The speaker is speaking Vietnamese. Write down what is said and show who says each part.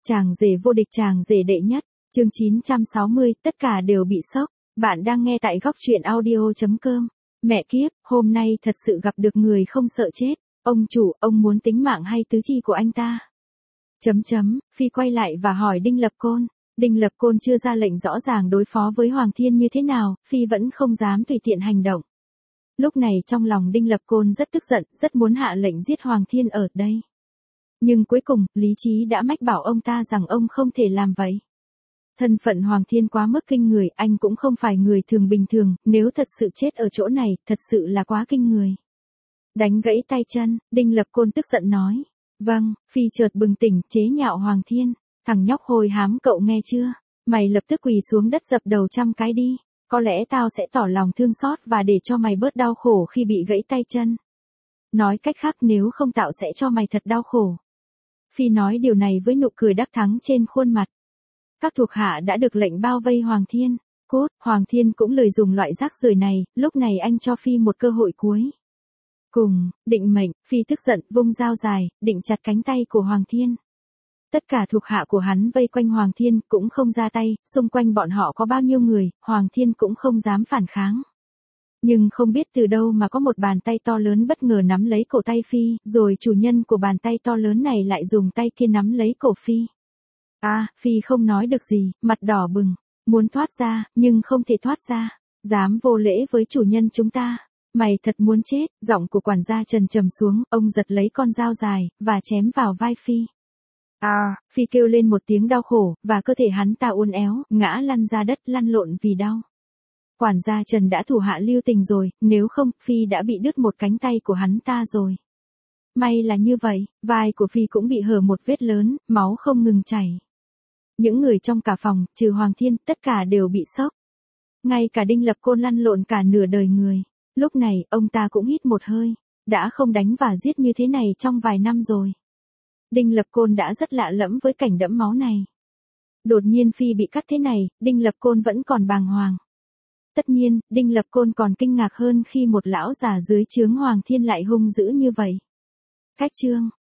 Speaker 1: Chàng rể vô địch, chàng rể đệ nhất, chương 960, tất cả đều bị sốc. Bạn đang nghe tại góc truyện audio.com. Mẹ kiếp, hôm nay thật sự gặp được người không sợ chết. Ông chủ, ông muốn tính mạng hay tứ chi của anh ta? Phi quay lại và hỏi Đinh Lập Côn. Đinh Lập Côn chưa ra lệnh rõ ràng đối phó với Hoàng Thiên như thế nào, Phi vẫn không dám tùy tiện hành động. Lúc này trong lòng Đinh Lập Côn rất tức giận, rất muốn hạ lệnh giết Hoàng Thiên ở đây. Nhưng cuối cùng, lý trí đã mách bảo ông ta rằng ông không thể làm vậy. Thân phận Hoàng Thiên quá mức kinh người, anh cũng không phải người thường bình thường, nếu thật sự chết ở chỗ này, thật sự là quá kinh người. Đánh gãy tay chân, Đinh Lập Côn tức giận nói. Vâng, Phi chợt bừng tỉnh, chế nhạo Hoàng Thiên. Thằng nhóc hôi hám, cậu nghe chưa? Mày lập tức quỳ xuống đất dập đầu 100 cái đi. Có lẽ tao sẽ tỏ lòng thương xót và để cho mày bớt đau khổ khi bị gãy tay chân. Nói cách khác, nếu không tao sẽ cho mày thật đau khổ. Phi nói điều này với nụ cười đắc thắng trên khuôn mặt. Các thuộc hạ đã được lệnh bao vây Hoàng Thiên. Cốt, Hoàng Thiên cũng lời dùng loại rác rưởi này, lúc này anh cho Phi một cơ hội cuối. Cùng, định mệnh, Phi tức giận, vung dao dài, định chặt cánh tay của Hoàng Thiên. Tất cả thuộc hạ của hắn vây quanh Hoàng Thiên, cũng không ra tay, xung quanh bọn họ có bao nhiêu người, Hoàng Thiên cũng không dám phản kháng. Nhưng không biết từ đâu mà có một bàn tay to lớn bất ngờ nắm lấy cổ tay Phi, rồi chủ nhân của bàn tay to lớn này lại dùng tay kia nắm lấy cổ Phi. Phi không nói được gì, mặt đỏ bừng, muốn thoát ra, nhưng không thể thoát ra. Dám vô lễ với chủ nhân chúng ta, mày thật muốn chết. Giọng của quản gia trầm trầm xuống, ông giật lấy con dao dài, và chém vào vai Phi. Phi kêu lên một tiếng đau khổ, và cơ thể hắn ta uốn éo, ngã lăn ra đất, lăn lộn vì đau. Quản gia Trần đã thủ hạ lưu tình rồi, nếu không, Phi đã bị đứt một cánh tay của hắn ta rồi. May là như vậy, vai của Phi cũng bị hở một vết lớn, máu không ngừng chảy. Những người trong cả phòng, trừ Hoàng Thiên, tất cả đều bị sốc. Ngay cả Đinh Lập Côn lăn lộn cả nửa đời người. Lúc này, ông ta cũng hít một hơi. Đã không đánh và giết như thế này trong vài năm rồi. Đinh Lập Côn đã rất lạ lẫm với cảnh đẫm máu này. Đột nhiên Phi bị cắt thế này, Đinh Lập Côn vẫn còn bàng hoàng. Tất nhiên, Đinh Lập Côn còn kinh ngạc hơn khi một lão già dưới trướng Hoàng Thiên lại hung dữ như vậy. Cách chương